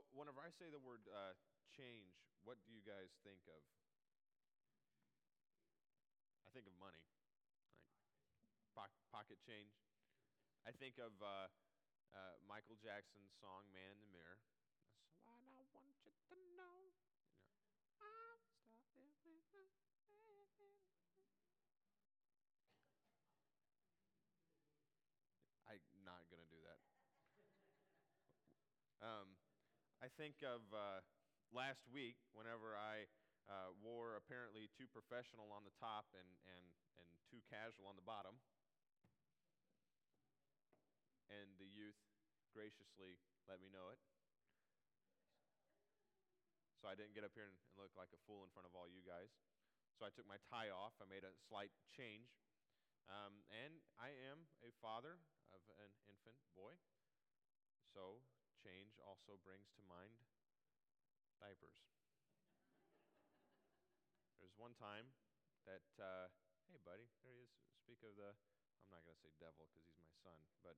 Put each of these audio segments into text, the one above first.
whenever I say the word change, what do you guys think of? I think of money, like pocket change. I think of Michael Jackson's song "Man in the Mirror." That's what I want you to know. You know, I'm starting with a man in the mirror. I'm not gonna do that. I think of last week whenever I wore apparently too professional on the top and too casual on the bottom, and the youth graciously let me know it. So I didn't get up here and look like a fool in front of all you guys. So I took my tie off. I made a slight change. And I am a father of an infant boy. So change also brings to mind diapers. There's one time that, hey buddy, there he is. Speak of the, I'm not going to say devil because he's my son, but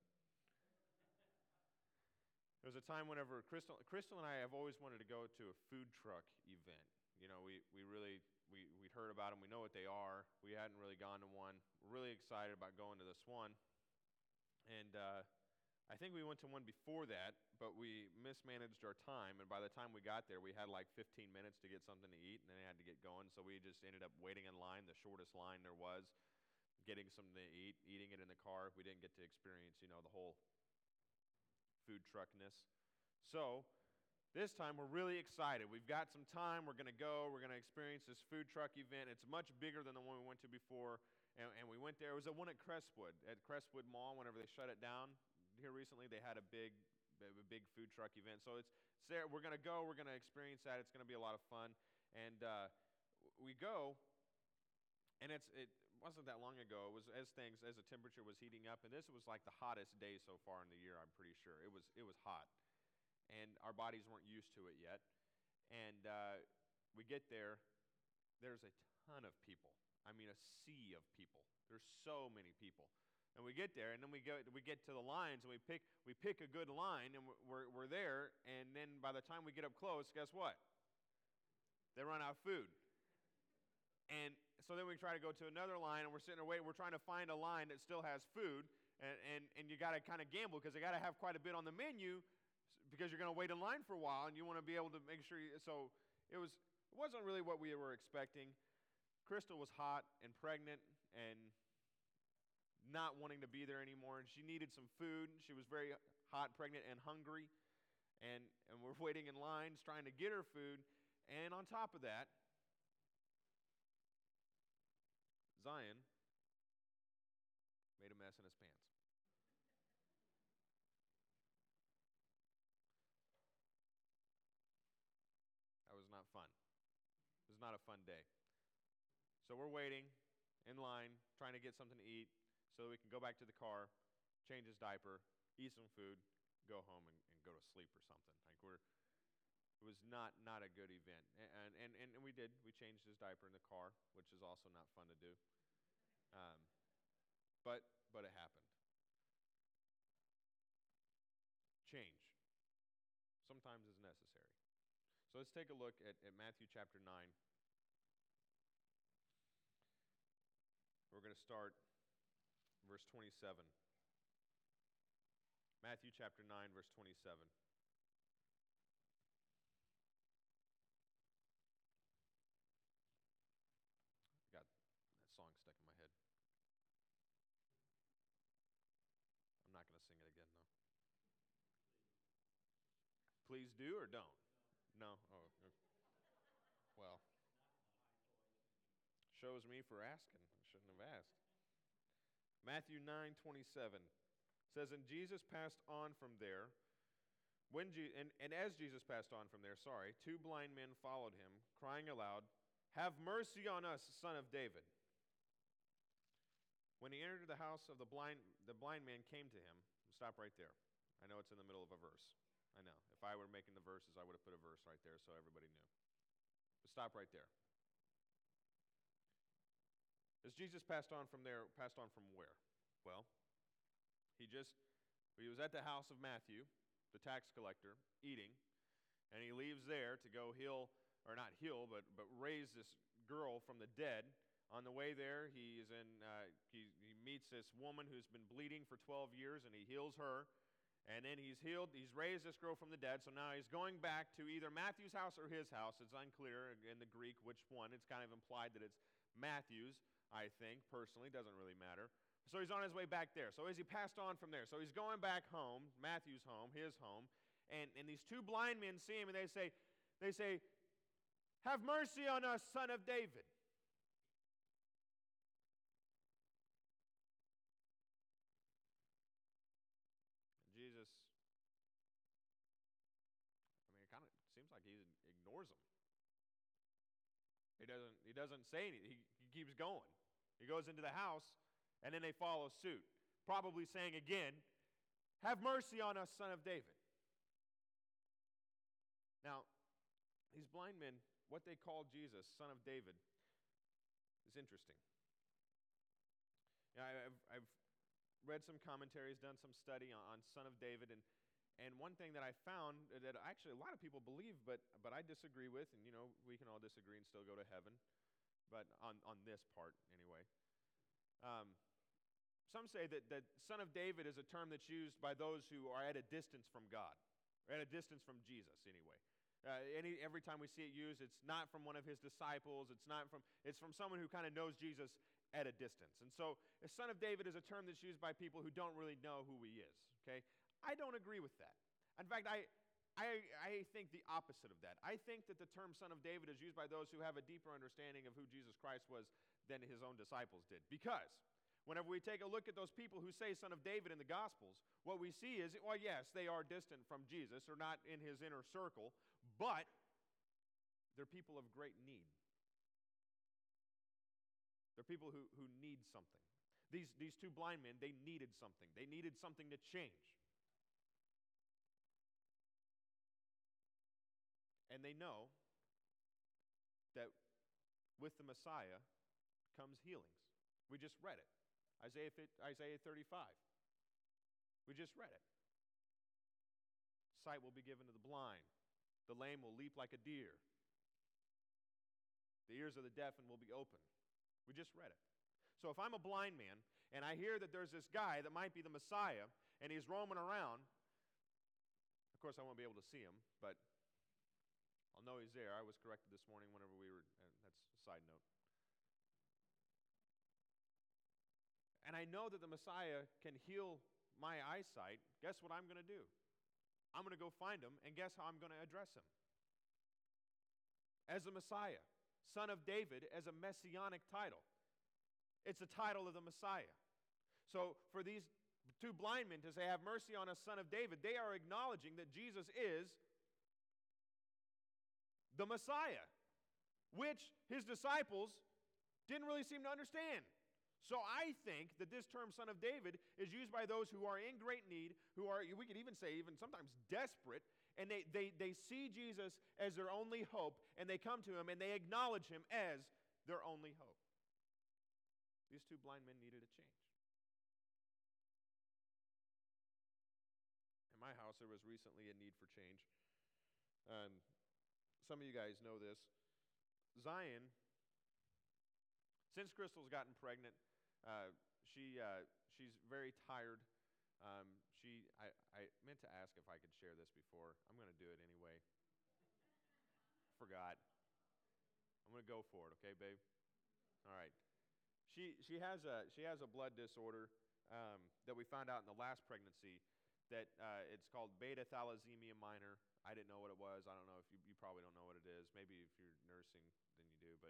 there was a time whenever Crystal and I have always wanted to go to a food truck event. You know, we'd heard about them. We know what they are. We hadn't really gone to one. We're really excited about going to this one. And I think we went to one before that, but we mismanaged our time. And by the time we got there, we had like 15 minutes to get something to eat, and then they had to get going. So we just ended up waiting in line, the shortest line there was, getting something to eat, eating it in the car. We didn't get to experience, you know, the whole food truckness. So this time we're really excited. We've got some time. We're going to go. We're going to experience this food truck event. It's much bigger than the one we went to before. And we went there. It was the one at Crestwood Mall. Whenever they shut it down here recently, they had a big food truck event. So it's there. We're going to go. We're going to experience that. It's going to be a lot of fun. And we go. And it wasn't that long ago. It was as the temperature was heating up, and this was like the hottest day so far in the year. I'm pretty sure it was hot, and our bodies weren't used to it yet. And we get there. There's a ton of people. I mean, a sea of people. There's so many people. And we get there, and then we get to the lines, and we pick a good line, and we're there. And then by the time we get up close, guess what? They run out of food. And so then we try to go to another line, and we're sitting there waiting. We're trying to find a line that still has food, and you got to kind of gamble because they got to have quite a bit on the menu because you're going to wait in line for a while, and you want to be able to make sure. So it wasn't really what we were expecting. Crystal was hot and pregnant and not wanting to be there anymore, and she needed some food. She was very hot, pregnant, and hungry, and we're waiting in lines trying to get her food. And on top of that, Zion made a mess in his pants. That was not fun. It was not a fun day. So we're waiting in line, trying to get something to eat so that we can go back to the car, change his diaper, eat some food, go home and go to sleep or something. It was not a good event. And we did. We changed his diaper in the car, which is also not fun to do. But it happened. Change sometimes is necessary. So let's take a look at Matthew chapter 9. We're going to start verse 27. Matthew chapter 9, verse 27. I got that song stuck in my head. I'm not going to sing it again, though. Please do or don't? No? Oh, okay. Well, shows me for asking. I shouldn't have asked. Matthew 9:27 says, And Jesus passed on from there. And as Jesus passed on from there, two blind men followed him, crying aloud, Have mercy on us, son of David. When he entered the house of the blind man came to him. Stop right there. I know it's in the middle of a verse. I know. If I were making the verses, I would have put a verse right there so everybody knew. But stop right there. As Jesus passed on from where? Well, he was at the house of Matthew, the tax collector, eating, and he leaves there to go heal, or not heal, but raise this girl from the dead. On the way there, he meets this woman who's been bleeding for 12 years, and he heals her. And then he's raised this girl from the dead, so now he's going back to either Matthew's house or his house. It's unclear in the Greek which one. It's kind of implied that it's Matthew's, I think, personally. Doesn't really matter. So he's on his way back there. So as he passed on from there, so he's going back home, Matthew's home, his home, and these two blind men see him, and they say, "Have mercy on us, son of David." Jesus, it kind of seems like he ignores them. He doesn't say anything. He keeps going. He goes into the house, and then they follow suit, probably saying again, "Have mercy on us, son of David." Now, these blind men, what they call Jesus, son of David, is interesting. Yeah, I've read some commentaries, done some study on Son of David, and one thing that I found that actually a lot of people believe, but I disagree with, and we can all disagree and still go to heaven, but on this part anyway. Some say that Son of David is a term that's used by those who are at a distance from God, or at a distance from Jesus anyway. Every time we see it used, it's not from one of his disciples. It's from someone who kind of knows Jesus at a distance. And so, a son of David is a term that's used by people who don't really know who he is. Okay, I don't agree with that. In fact, I think the opposite of that. I think that the term son of David is used by those who have a deeper understanding of who Jesus Christ was than his own disciples did. Because whenever we take a look at those people who say son of David in the Gospels, what we see is, well, yes, they are distant from Jesus or not in his inner circle, but they're people of great need. They're people who need something. These two blind men, they needed something. They needed something to change. And they know that with the Messiah comes healings. We just read it. Isaiah 35. We just read it. Sight will be given to the blind. The lame will leap like a deer. The ears of the deafened will be opened. We just read it. So if I'm a blind man and I hear that there's this guy that might be the Messiah and he's roaming around, of course I won't be able to see him, but I'll know he's there. I was corrected this morning whenever we were, that's a side note. And I know that the Messiah can heal my eyesight. Guess what I'm going to do? I'm going to go find him, and guess how I'm going to address him? As the Messiah, son of David, as a messianic title. It's a title of the Messiah. So for these two blind men to say, "Have mercy on us, son of David," they are acknowledging that Jesus is the Messiah, which his disciples didn't really seem to understand. So I think that this term son of David is used by those who are in great need, who are, we could even say, even sometimes desperate, and they see Jesus as their only hope, and they come to him and they acknowledge him as their only hope. These two blind men needed a change. In my house, there was recently a need for change. Some of you guys know this. Zion, since Crystal's gotten pregnant, she's very tired. I meant to ask if I could share this before. I'm going to do it anyway. Forgot. I'm going to go for it, okay, babe? All right. She has a blood disorder that we found out in the last pregnancy that it's called beta thalassemia minor. I didn't know what it was. I don't know if you probably don't know what it is. Maybe if you're nursing, then you do. But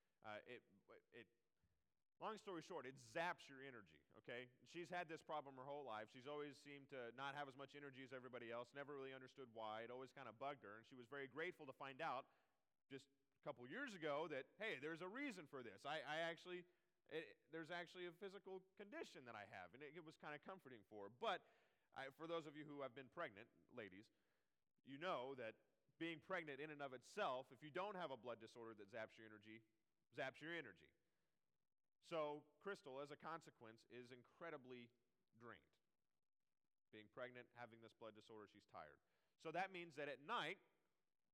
long story short, it zaps your energy, okay? She's had this problem her whole life. She's always seemed to not have as much energy as everybody else, never really understood why. It always kind of bugged her, and she was very grateful to find out just a couple years ago that, hey, there's a reason for this. There's actually a physical condition that I have, and it was kind of comforting for her. But for those of you who have been pregnant, ladies, you know that being pregnant in and of itself, if you don't have a blood disorder that zaps your energy, zaps your energy. So Crystal, as a consequence, is incredibly drained. Being pregnant, having this blood disorder, she's tired. So that means that at night,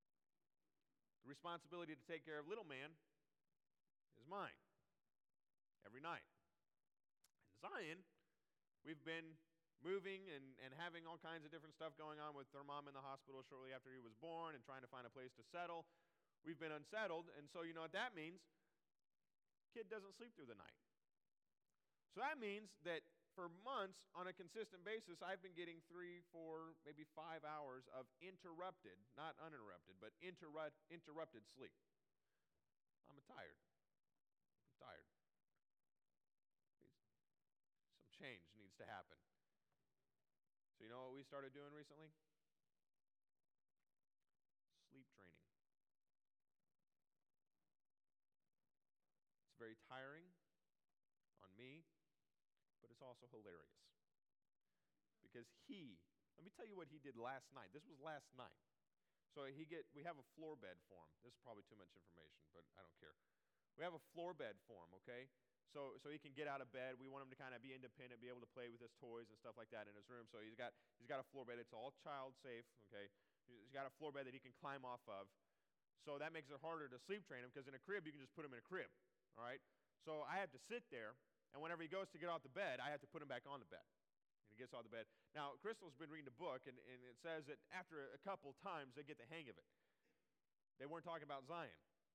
The responsibility to take care of little man is mine every night. In Zion, we've been moving and having all kinds of different stuff going on with their mom in the hospital shortly after he was born and trying to find a place to settle. We've been unsettled, and so you know what that means? Kid doesn't sleep through the night. So that means that for months on a consistent basis, I've been getting 3, 4, maybe 5 hours of interrupted, not uninterrupted, but interrupted sleep. I'm tired. I'm tired. Some change needs to happen. So you know what we started doing recently? Sleep training. It's very tiring on me, but it's also hilarious. Because let me tell you what he did last night. This was last night. So we have a floor bed for him. This is probably too much information, but I don't care. We have a floor bed for him, okay? So he can get out of bed. We want him to kind of be independent, be able to play with his toys and stuff like that in his room. So he's got a floor bed. It's all child safe, okay? He's got a floor bed that he can climb off of. So that makes it harder to sleep train him, because in a crib, you can just put him in a crib, all right? So I have to sit there, and whenever he goes to get off the bed, I have to put him back on the bed. And he gets off the bed. Now, Crystal's been reading a book, and it says that after a couple times, they get the hang of it. They weren't talking about Zion.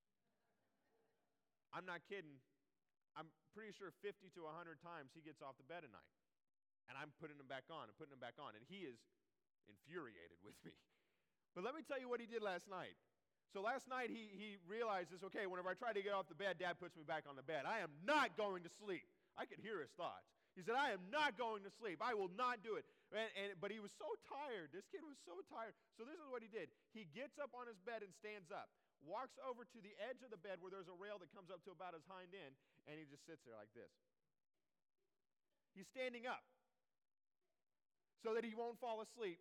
I'm not kidding. I'm pretty sure 50 to 100 times he gets off the bed at night. And I'm putting him back on and putting him back on. And he is infuriated with me. But let me tell you what he did last night. So last night he realizes, okay, whenever I try to get off the bed, Dad puts me back on the bed. I am not going to sleep. I could hear his thoughts. He said, I am not going to sleep. I will not do it. But he was so tired. This kid was so tired. So this is what he did. He gets up on his bed and stands up, walks over to the edge of the bed where there's a rail that comes up to about his hind end, and he just sits there like this. He's standing up so that he won't fall asleep,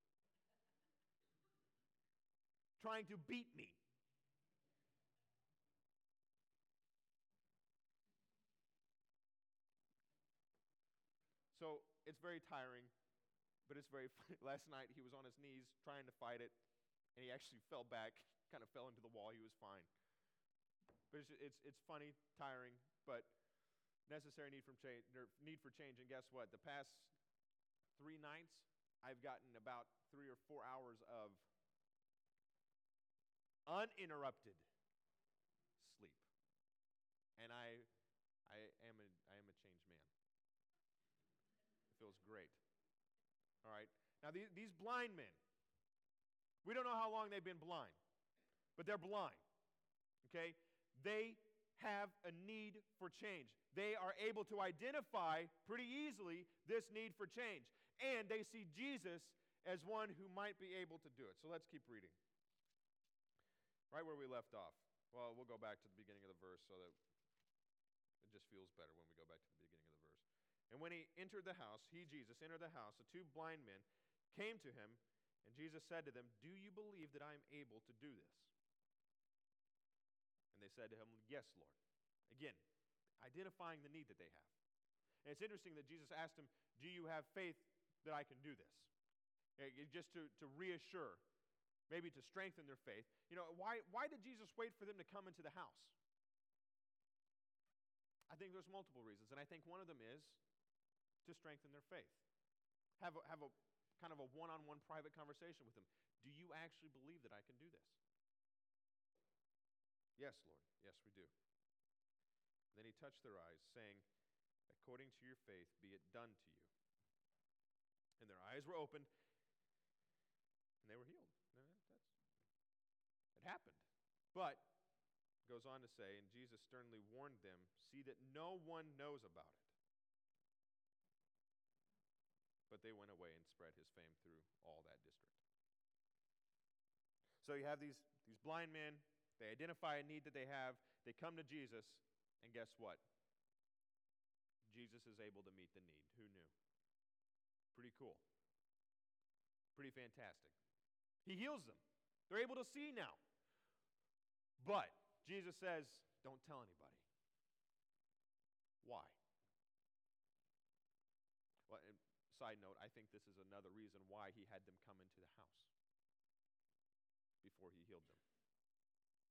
trying to beat me. So it's very tiring, but it's very funny. Last night he was on his knees trying to fight it, and he actually fell back, kind of fell into the wall. He was fine. But it's funny, tiring, but necessary need for change. And guess what? The past 3 nights, I've gotten about 3 or 4 hours of uninterrupted sleep, and I am a changed man. It feels great. All right. Now these blind men, we don't know how long they've been blind, but they're blind. Okay. They have a need for change. They are able to identify pretty easily this need for change, and they see Jesus as one who might be able to do it. So let's keep reading. Right where we left off. Well, we'll go back to the beginning of the verse so that it just feels better when we go back to the beginning of the verse. And when he entered the house, Jesus, entered the house, the 2 blind men came to him, and Jesus said to them, do you believe that I am able to do this? And they said to him, yes, Lord. Again, identifying the need that they have. And it's interesting that Jesus asked him, do you have faith that I can do this? Just to reassure, maybe to strengthen their faith. You know, why did Jesus wait for them to come into the house? I think there's multiple reasons, and I think one of them is to strengthen their faith. Have a kind of a one-on-one private conversation with them. Do you actually believe that I can do this? Yes, Lord. Yes, we do. And then he touched their eyes, saying, according to your faith, be it done to you. And their eyes were opened, and they were healed. It happened. But, goes on to say, and Jesus sternly warned them, see that no one knows about it. But they went away and spread his fame through all that district. So you have these blind men. They identify a need that they have. They come to Jesus, and guess what? Jesus is able to meet the need. Who knew? Pretty cool. Pretty fantastic. He heals them. They're able to see now. But Jesus says, don't tell anybody. Why? Well, and side note, I think this is another reason why he had them come into the house before he healed them.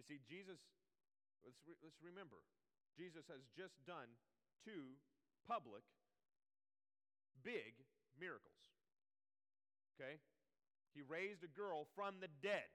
You see, Jesus, let's remember, Jesus has just done 2 public, big miracles. Okay? He raised a girl from the dead.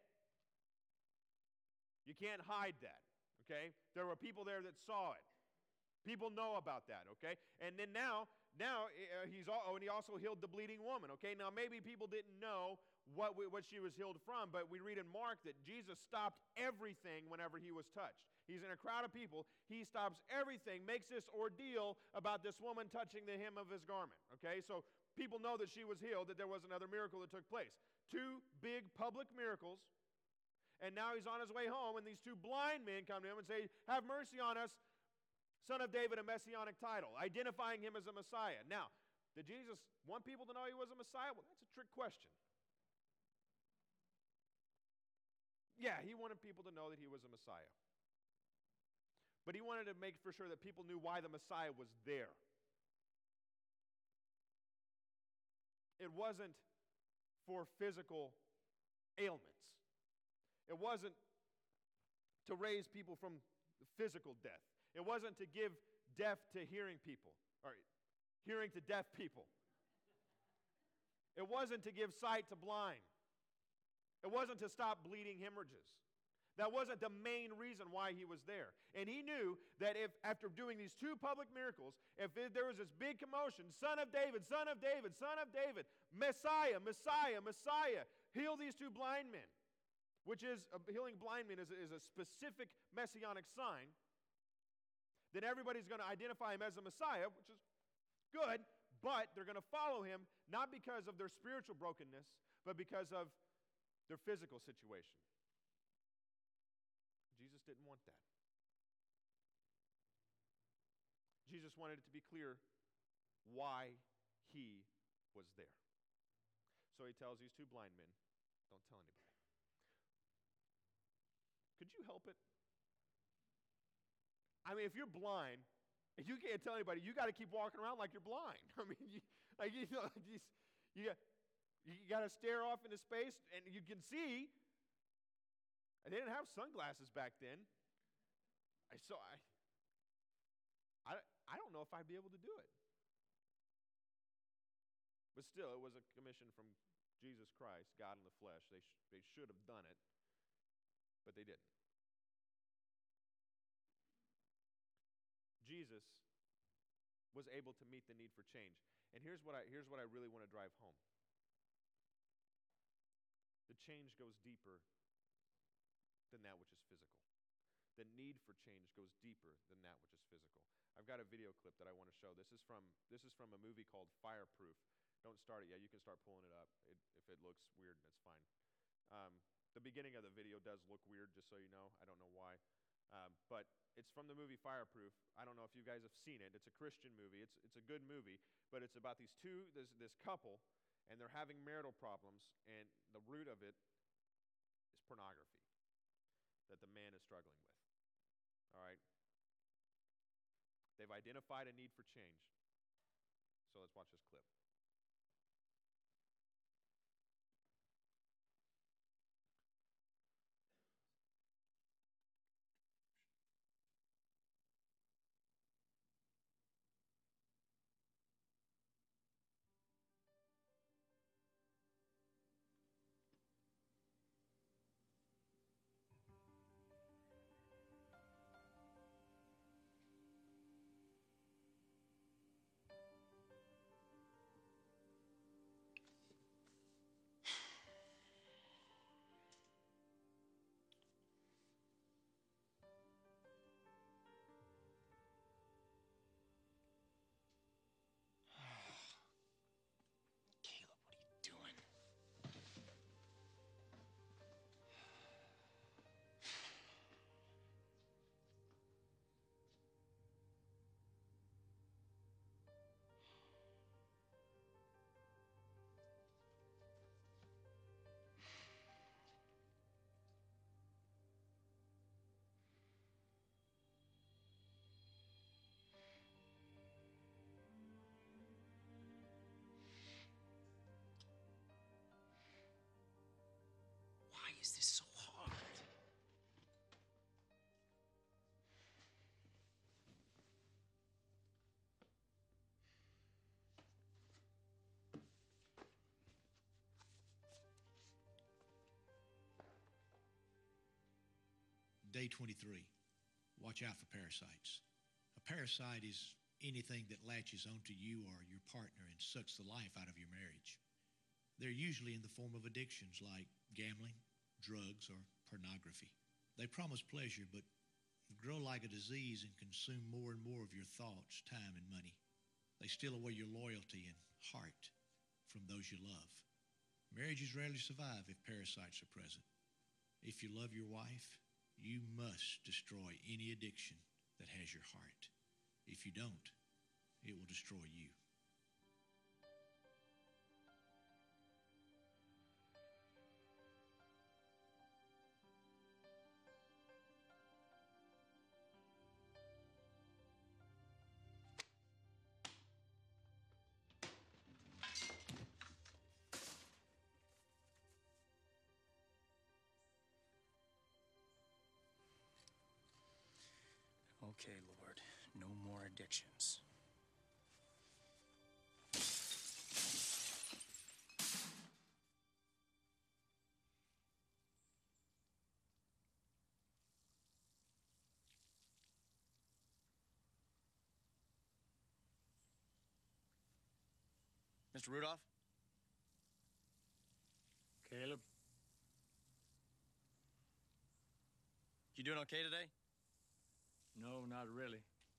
You can't hide that. Okay? There were people there that saw it. People know about that, okay? And then now he also healed the bleeding woman, okay? Now maybe people didn't know what she was healed from, but we read in Mark that Jesus stopped everything whenever he was touched. He's in a crowd of people. He stops everything, makes this ordeal about this woman touching the hem of his garment, okay? So people know that she was healed, that there was another miracle that took place. 2 big public miracles, and now he's on his way home, and these 2 blind men come to him and say, "Have mercy on us, Son of David," a messianic title, identifying him as a Messiah. Now, did Jesus want people to know he was a Messiah? Well, that's a trick question. Yeah, he wanted people to know that he was a Messiah. But he wanted to make for sure that people knew why the Messiah was there. It wasn't for physical ailments. It wasn't to raise people from physical death. It wasn't to give deaf to hearing people, or hearing to deaf people. It wasn't to give sight to blind. It wasn't to stop bleeding hemorrhages. That wasn't the main reason why he was there. And he knew that if, after doing these 2 public miracles, if there was this big commotion, Son of David, Son of David, Son of David, Messiah, Messiah, Messiah, heal these 2 blind men, which is, healing blind men is a specific messianic sign, then everybody's going to identify him as a Messiah, which is good, but they're going to follow him not because of their spiritual brokenness, but because of their physical situation. Jesus didn't want that. Jesus wanted it to be clear why he was there. So he tells these 2 blind men, "Don't tell anybody." Could you help it? I mean, if you're blind and you can't tell anybody, you got to keep walking around like you're blind. I mean, you got to stare off into space, and you can see. And they didn't have sunglasses back then. I don't know if I'd be able to do it. But still, it was a commission from Jesus Christ, God in the flesh. They should have done it, but they didn't. Jesus was able to meet the need for change. And here's what I really want to drive home. The change goes deeper than that which is physical. The need for change goes deeper than that which is physical. I've got a video clip that I want to show. This is from a movie called Fireproof. Don't start it yet. You can start pulling it up. If it looks weird, that's fine. The beginning of the video does look weird, just so you know. I don't know why. But it's from the movie Fireproof. I don't know if you guys have seen it. It's a Christian movie. It's a good movie, but it's about this couple, and they're having marital problems, and the root of it is pornography that the man is struggling with. All right? They've identified a need for change. So let's watch this clip. day 23. Watch out for parasites. A parasite is anything that latches onto you or your partner and sucks the life out of your marriage. They're usually in the form of addictions like gambling, drugs, or pornography. They promise pleasure, but grow like a disease and consume more and more of your thoughts, time, and money. They steal away your loyalty and heart from those you love. Marriages rarely survive if parasites are present. If you love your wife, you must destroy any addiction that has your heart. If you don't, it will destroy you. Okay, Lord, no more addictions. Mr. Rudolph? Caleb? You doing okay today? No, not really.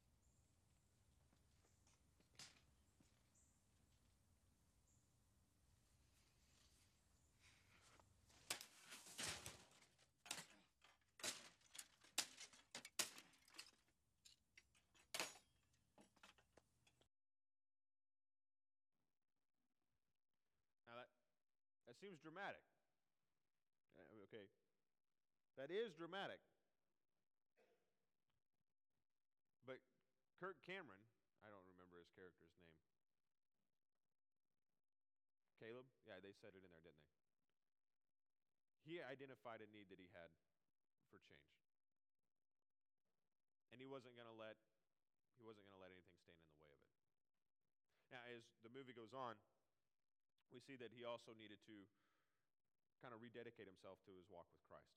Now that seems dramatic. Okay. That is dramatic. But Kirk Cameron, I don't remember his character's name. Caleb? Yeah, they said it in there, didn't they? He identified a need that he had for change. And he wasn't going to let anything stand in the way of it. Now, as the movie goes on, we see that he also needed to kind of rededicate himself to his walk with Christ.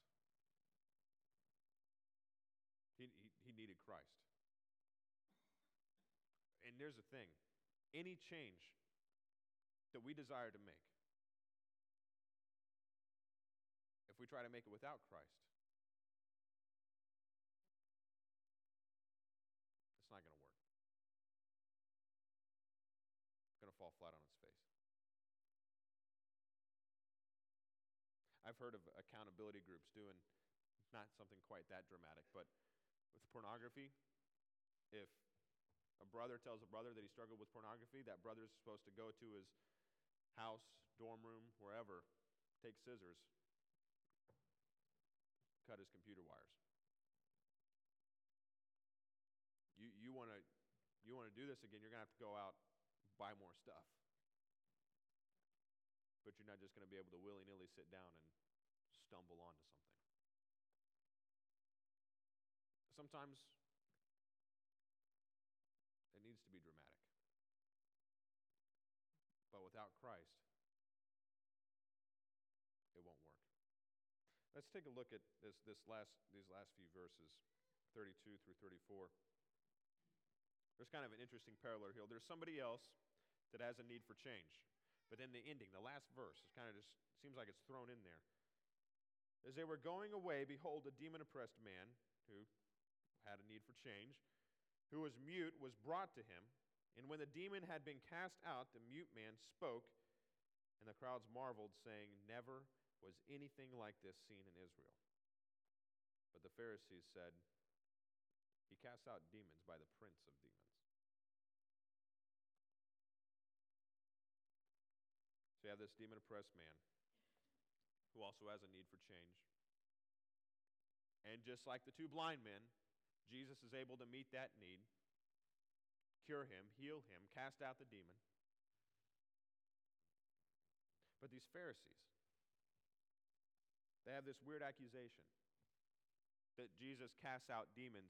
He needed Christ. And there's the thing, any change that we desire to make, if we try to make it without Christ, it's not going to work. It's going to fall flat on its face. I've heard of accountability groups doing not something quite that dramatic, but with pornography, if a brother tells a brother that he struggled with pornography, that brother's supposed to go to his house, dorm room, wherever, take scissors, cut his computer wires. You want to do this again, you're going to have to go out, buy more stuff. But you're not just going to be able to willy-nilly sit down and stumble onto something. Sometimes it needs to be dramatic. But without Christ, it won't work. Let's take a look at these last few verses, 32 through 34. There's kind of an interesting parallel here. There's somebody else that has a need for change. But then the ending, the last verse, it kind of just seems like it's thrown in there. As they were going away, behold, a demon-oppressed man who had a need for change, who was mute, was brought to him. And when the demon had been cast out, the mute man spoke, and the crowds marveled, saying, "Never was anything like this seen in Israel." But the Pharisees said, "He casts out demons by the prince of demons." So you have this demon-oppressed man who also has a need for change. And just like the two blind men, Jesus is able to meet that need, cure him, heal him, cast out the demon. But these Pharisees, they have this weird accusation that Jesus casts out demons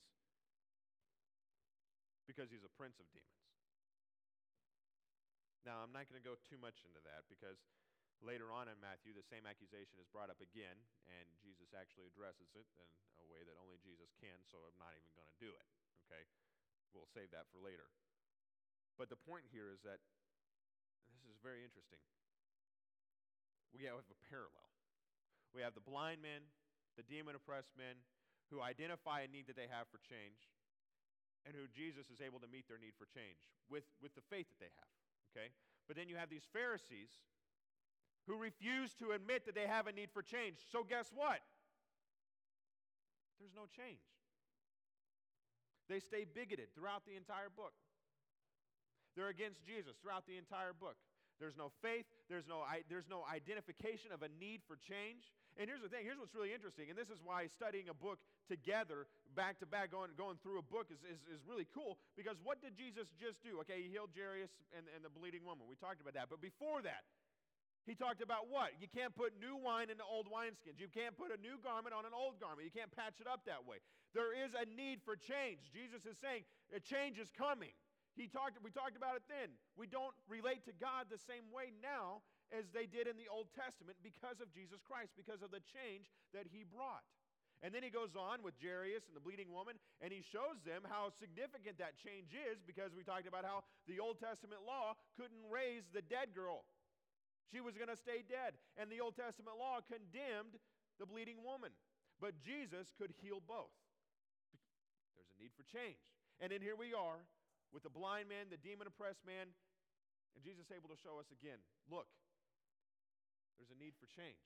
because he's a prince of demons. Now, I'm not going to go too much into that because Later on in Matthew, the same accusation is brought up again, and Jesus actually addresses it in a way that only Jesus can, so I'm not even going to do it. Okay? We'll save that for later. But the point here is that, and this is very interesting, we have a parallel. We have the blind men, the demon-oppressed men, who identify a need that they have for change, and who Jesus is able to meet their need for change with the faith that they have. Okay? But then you have these Pharisees who refuse to admit that they have a need for change. So guess what? There's no change. They stay bigoted throughout the entire book. They're against Jesus throughout the entire book. There's no faith. There's no identification of a need for change. And here's the thing. Here's what's really interesting. And this is why studying a book together, back to back, going through a book is really cool. Because what did Jesus just do? Okay, he healed Jairus and the bleeding woman. We talked about that. But before that, he talked about what? You can't put new wine into old wineskins. You can't put a new garment on an old garment. You can't patch it up that way. There is a need for change. Jesus is saying a change is coming. We talked about it then. We don't relate to God the same way now as they did in the Old Testament because of Jesus Christ, because of the change that he brought. And then he goes on with Jairus and the bleeding woman, and he shows them how significant that change is, because we talked about how the Old Testament law couldn't raise the dead girl. She was going to stay dead. And the Old Testament law condemned the bleeding woman. But Jesus could heal both. There's a need for change. And then here we are with the blind man, the demon-oppressed man, and Jesus is able to show us again, look, there's a need for change.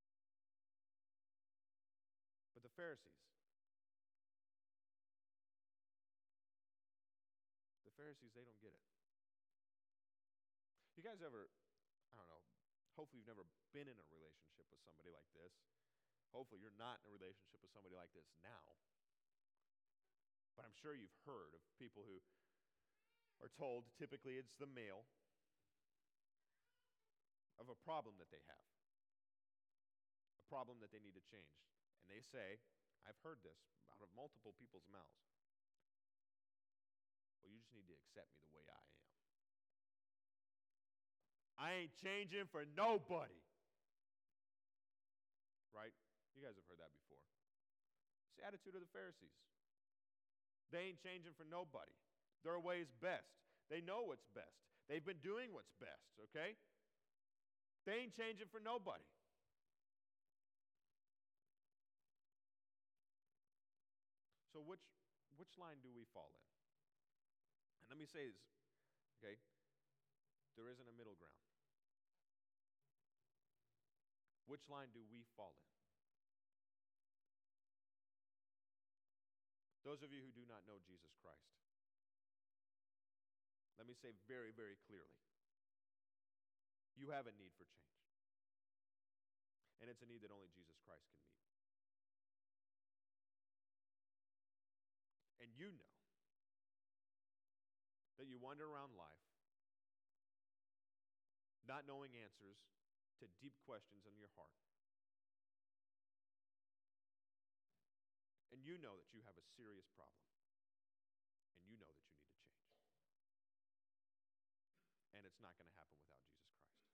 But the Pharisees, they don't get it. You guys ever, I don't know, hopefully you've never been in a relationship with somebody like this. Hopefully you're not in a relationship with somebody like this now. But I'm sure you've heard of people who are told, typically it's the male, of a problem that they have. A problem that they need to change. And they say, I've heard this out of multiple people's mouths. Well, you just need to accept me the way I am. I ain't changing for nobody. Right? You guys have heard that before. It's the attitude of the Pharisees. They ain't changing for nobody. Their way is best. They know what's best. They've been doing what's best, okay? They ain't changing for nobody. So which line do we fall in? And let me say this, okay? There isn't a middle ground. Which line do we fall in? Those of you who do not know Jesus Christ, let me say very, very clearly, you have a need for change. And it's a need that only Jesus Christ can meet. And you know that you wander around life not knowing answers to deep questions in your heart. And you know that you have a serious problem. And you know that you need to change. And it's not going to happen without Jesus Christ.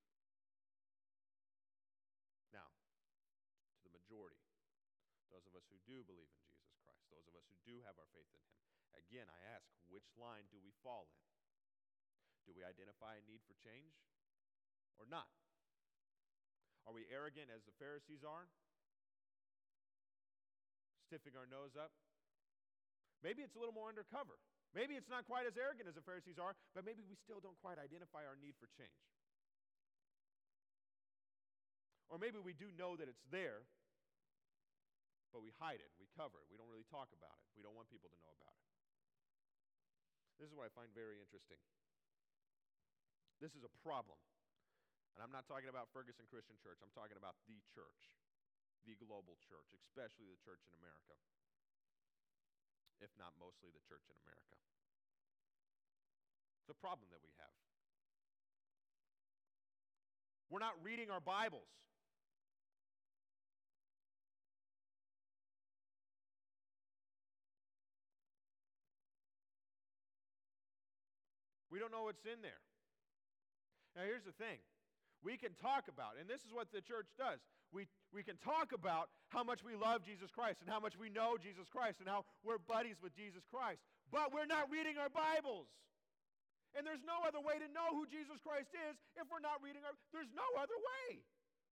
Now, to the majority, those of us who do believe in Jesus Christ, those of us who do have our faith in him, again, I ask, which line do we fall in? Do we identify a need for change or not? Are we arrogant as the Pharisees are? Stiffing our nose up? Maybe it's a little more undercover. Maybe it's not quite as arrogant as the Pharisees are, but maybe we still don't quite identify our need for change. Or maybe we do know that it's there, but we hide it, we cover it, we don't really talk about it. We don't want people to know about it. This is what I find very interesting. This is a problem. And I'm not talking about Ferguson Christian Church. I'm talking about the church, the global church, especially the church in America, if not mostly the church in America. It's a problem that we have. We're not reading our Bibles. We don't know what's in there. Now, here's the thing. We can talk about, and this is what the church does. We can talk about how much we love Jesus Christ and how much we know Jesus Christ and how we're buddies with Jesus Christ. But we're not reading our Bibles. And there's no other way to know who Jesus Christ is if we're not reading our... There's no other way.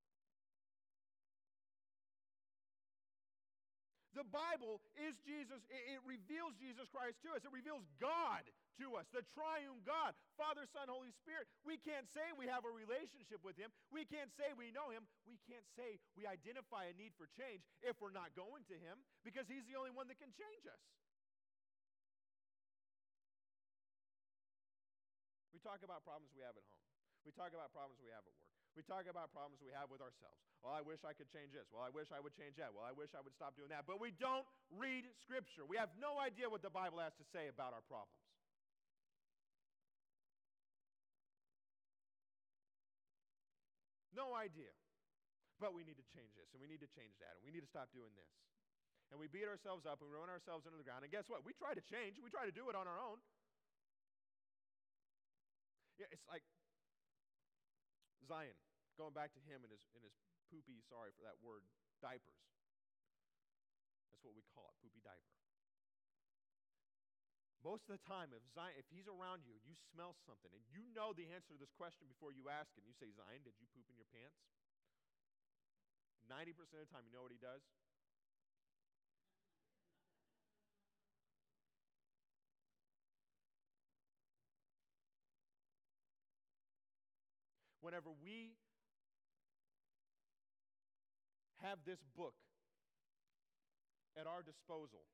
The Bible is Jesus. It reveals Jesus Christ to us. It reveals God to us, the triune God, Father, Son, Holy Spirit. We can't say we have a relationship with Him. We can't say we know Him. We can't say we identify a need for change if we're not going to Him, because He's the only one that can change us. We talk about problems we have at home. We talk about problems we have at work. We talk about problems we have with ourselves. Well, I wish I could change this. Well, I wish I would change that. Well, I wish I would stop doing that. But we don't read Scripture. We have no idea what the Bible has to say about our problems. No idea. But we need to change this, and we need to change that, and we need to stop doing this. And we beat ourselves up, and we run ourselves into the ground. And guess what? We try to change. We try to do it on our own. Yeah, it's like Zion, going back to him and his poopy, sorry for that word, diapers. That's what we call it, poopy diaper. Most of the time, if he's around you and you smell something and you know the answer to this question before you ask it, and you say, Zion, did you poop in your pants? 90% of the time, you know what he does? Whenever we have this book at our disposal,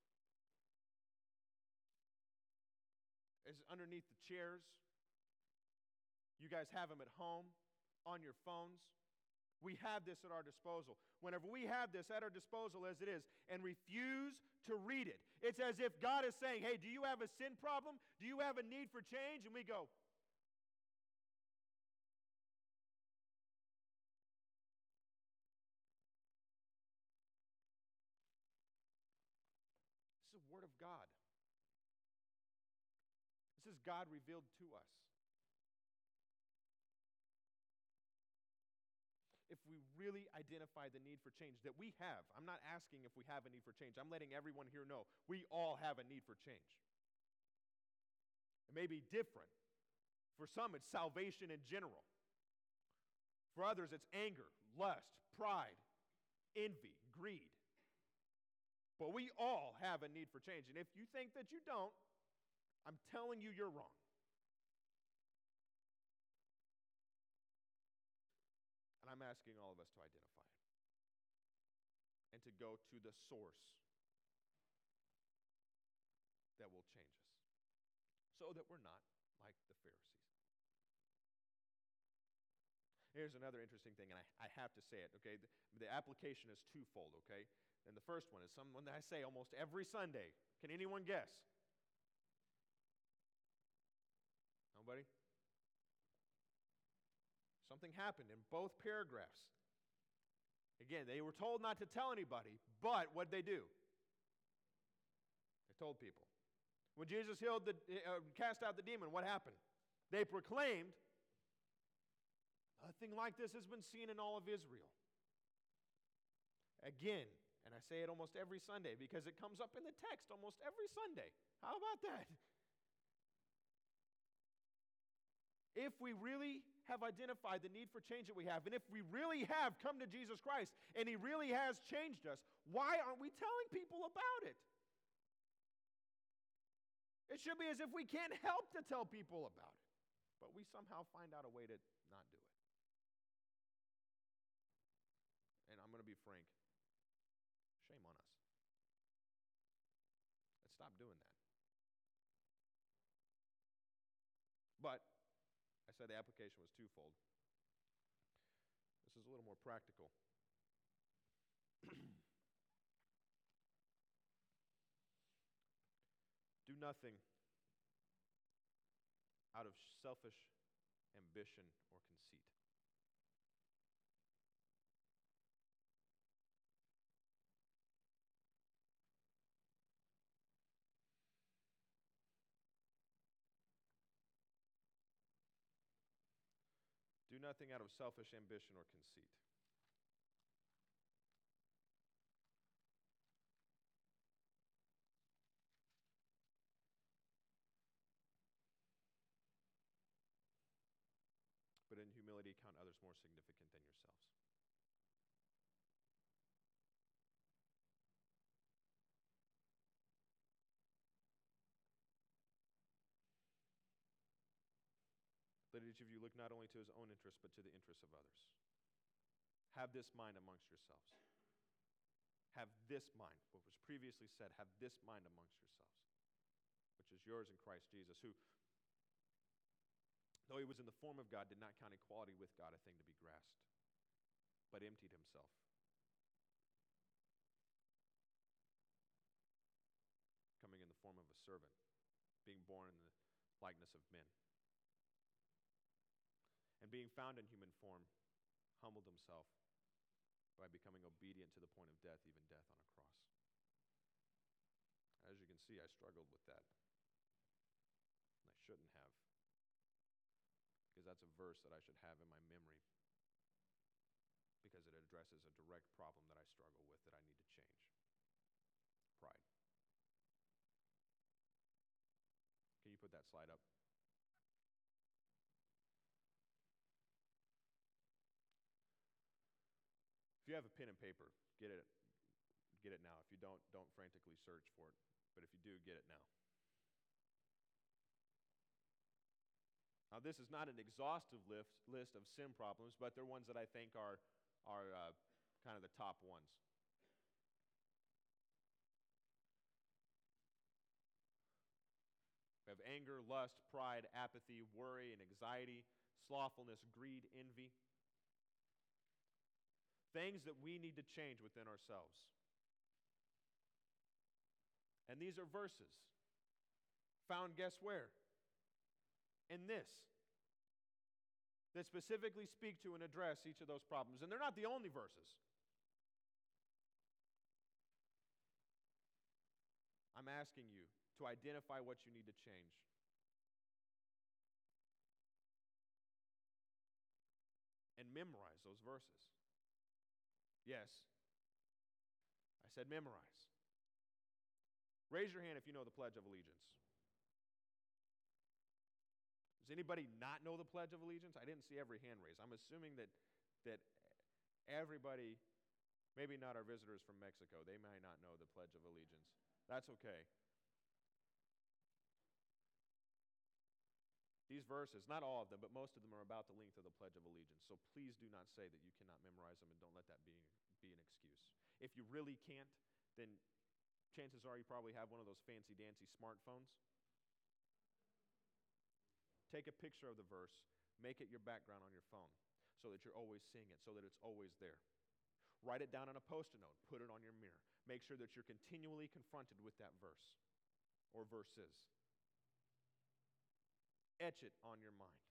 it's underneath the chairs. You guys have them at home, on your phones. We have this at our disposal. Whenever we have this at our disposal as it is and refuse to read it, it's as if God is saying, hey, do you have a sin problem? Do you have a need for change? And we go, this is the Word of God. This is God revealed to us. If we really identify the need for change that we have, I'm not asking if we have a need for change. I'm letting everyone here know we all have a need for change. It may be different. For some, it's salvation in general. For others, it's anger, lust, pride, envy, greed. But we all have a need for change. And if you think that you don't, I'm telling you, you're wrong. And I'm asking all of us to identify it and to go to the source that will change us so that we're not like the Pharisees. Here's another interesting thing, and I have to say it, okay? The application is twofold, okay? And the first one is someone that I say almost every Sunday. Can anyone guess? Nobody? Something happened in both paragraphs. Again, they were told not to tell anybody, but what did they do? They told people. When Jesus cast out the demon, what happened? They proclaimed, nothing like this has been seen in all of Israel. Again, and I say it almost every Sunday because it comes up in the text almost every Sunday. How about that? If we really have identified the need for change that we have, and if we really have come to Jesus Christ, and He really has changed us, why aren't we telling people about it? It should be as if we can't help to tell people about it, but we somehow find out a way to not do it. And I'm going to be frank, shame on us. Let's stop doing that. But I said the application was twofold. This is a little more practical. Do nothing out of selfish ambition or conceit. Do nothing out of selfish ambition or conceit. But in humility, count others more significant than yourselves. Let each of you look not only to his own interests, but to the interests of others. Have this mind amongst yourselves. Have this mind, what was previously said, have this mind amongst yourselves, which is yours in Christ Jesus, who, though he was in the form of God, did not count equality with God a thing to be grasped, but emptied himself. Coming in the form of a servant, being born in the likeness of men. And being found in human form, humbled himself by becoming obedient to the point of death, even death on a cross. As you can see, I struggled with that. And I shouldn't have. Because that's a verse that I should have in my memory. Because it addresses a direct problem that I struggle with that I need to change. Pride. Can you put that slide up? If you have a pen and paper, get it now. If you don't frantically search for it. But if you do, get it now. Now, this is not an exhaustive list of sin problems, but they're ones that I think are kind of the top ones. We have anger, lust, pride, apathy, worry, and anxiety, slothfulness, greed, envy. Things that we need to change within ourselves. And these are verses found, guess where? In this. That specifically speak to and address each of those problems. And they're not the only verses. I'm asking you to identify what you need to change. And memorize those verses. Yes. I said memorize. Raise your hand if you know the Pledge of Allegiance. Does anybody not know the Pledge of Allegiance? I didn't see every hand raised. I'm assuming that everybody, maybe not our visitors from Mexico, they might not know the Pledge of Allegiance. That's okay. These verses, not all of them, but most of them are about the length of the Pledge of Allegiance. So please do not say that you cannot memorize them, and don't let that be an excuse. If you really can't, then chances are you probably have one of those fancy-dancy smartphones. Take a picture of the verse, make it your background on your phone so that you're always seeing it, so that it's always there. Write it down on a Post-it note, put it on your mirror. Make sure that you're continually confronted with that verse or verses. Etch it on your mind.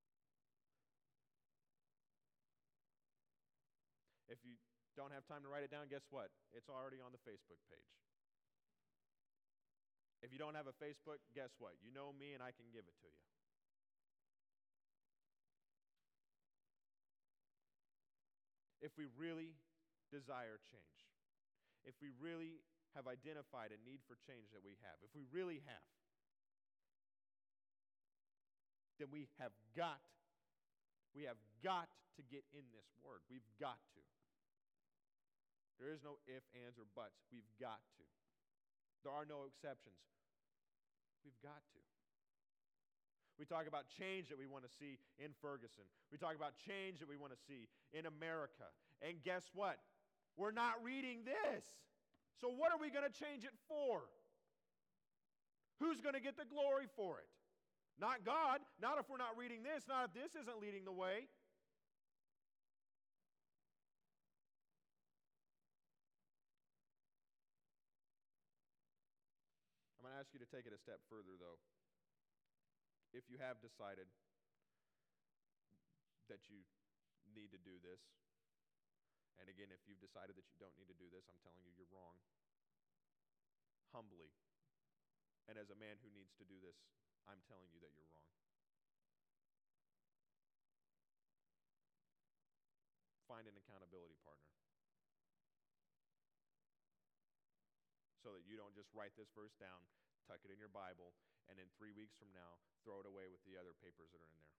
If you don't have time to write it down, guess what? It's already on the Facebook page. If you don't have a Facebook, guess what? You know me and I can give it to you. If we really desire change, if we really have identified a need for change that we have, if we really have, then we have got to get in this word. We've got to. There is no if, ands, or buts. We've got to. There are no exceptions. We've got to. We talk about change that we want to see in Ferguson. We talk about change that we want to see in America. And guess what? We're not reading this. So what are we going to change it for? Who's going to get the glory for it? Not God. Not if we're not reading this. Not if this isn't leading the way. I'm going to ask you to take it a step further, though. If you have decided that you need to do this, and again, if you've decided that you don't need to do this, I'm telling you, you're wrong. Humbly, and as a man who needs to do this, I'm telling you that you're wrong. find an accountability partner. So that you don't just write this verse down, tuck it in your Bible, and then 3 weeks from now, throw it away with the other papers that are in there.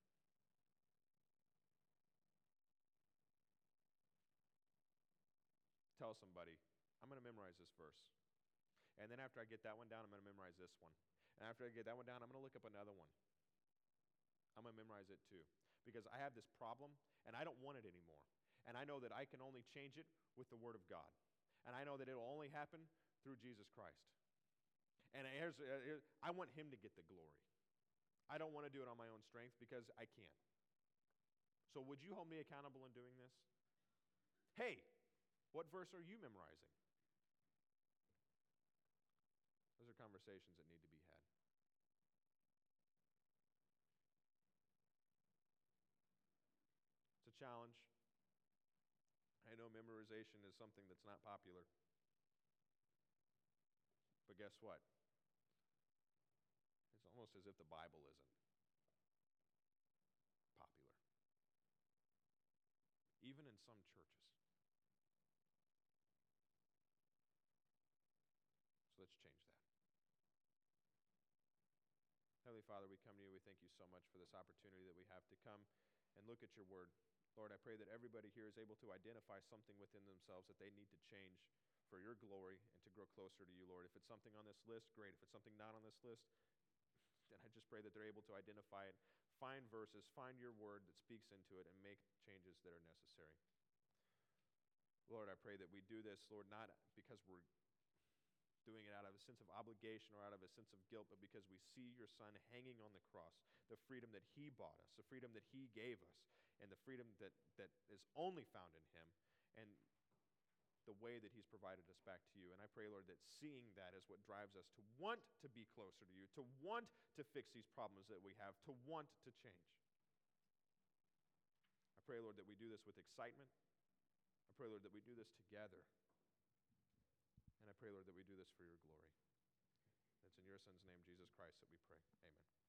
Tell somebody, I'm going to memorize this verse. And then after I get that one down, I'm going to memorize this one. And after I get that one down, I'm going to look up another one. I'm going to memorize it too. Because I have this problem, and I don't want it anymore. And I know that I can only change it with the Word of God. And I know that it will only happen through Jesus Christ. And I want Him to get the glory. I don't want to do it on my own strength because I can't. So would you hold me accountable in doing this? Hey, what verse are you memorizing? Those are conversations that need to be had. It's a challenge. I know memorization is something that's not popular. But guess what? It's almost as if the Bible isn't popular. Even in some churches. So let's change that. Heavenly Father, we come to you. We thank you so much for this opportunity that we have to come and look at your word. Lord, I pray that everybody here is able to identify something within themselves that they need to change for your glory and to grow closer to you, Lord. If it's something on this list, great. If it's something not on this list, then I just pray that they're able to identify it, find verses, find your word that speaks into it, and make changes that are necessary. Lord, I pray that we do this, Lord, not because we're doing it out of a sense of obligation or out of a sense of guilt, but because we see your Son hanging on the cross, the freedom that he bought us, the freedom that he gave us, and the freedom that is only found in him, and the way that he's provided us back to you. And I pray, Lord, that seeing that is what drives us to want to be closer to you, to want to fix these problems that we have, to want to change. I pray, Lord, that we do this with excitement. I pray, Lord, that we do this together. And I pray, Lord, that we do this for your glory. It's in your Son's name, Jesus Christ, that we pray. Amen.